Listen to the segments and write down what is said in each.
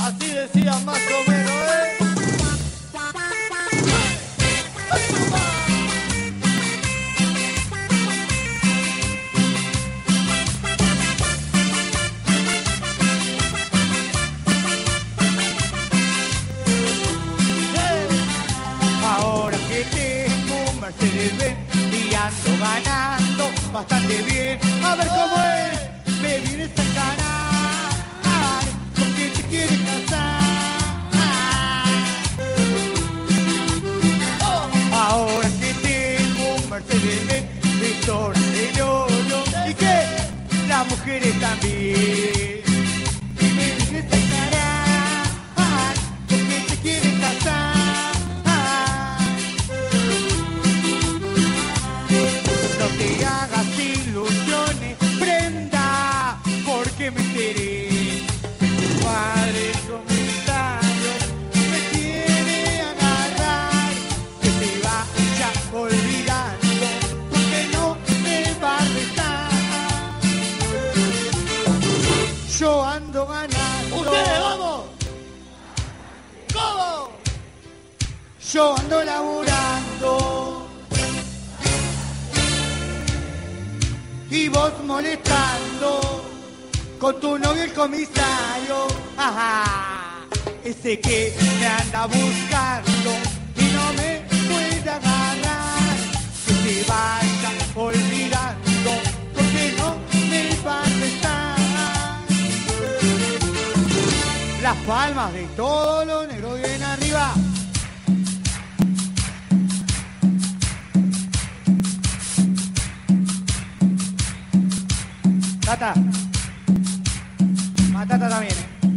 Así decía más o menos, ¿eh? Ahora que tengo un Mercedes-Benz y ando ganando bastante bien. A ver cómo es, me vienes a ganar, porque te quieres casar. Ahora que tengo un Mercedes-Benz, Víctor el oro, y que las mujeres también. Y me vienes a ganar, porque te quieres casar. No te hagas ilusiones, prenda, porque me enteré. Tu padre comisario me quiere agarrar, que te vaya olvidando, porque no me va a restar. Yo ando ganando. ¡Ustedes, vamos! ¿Cómo? Yo ando laburando. Y vos molestando con tu novio el comisario, ajá, ese que me anda buscando y no me puede agarrar, que se vaya olvidando porque no me va a restar. Las palmas de todos los negros bien arriba. Tata. Matata también,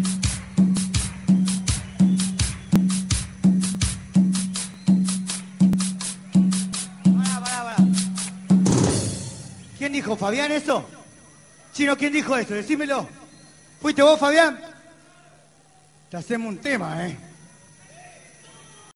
Pará. ¿Quién dijo, Fabián, eso? Chino, ¿quién dijo eso? Decímelo. ¿Fuiste vos, Fabián? Te hacemos un tema,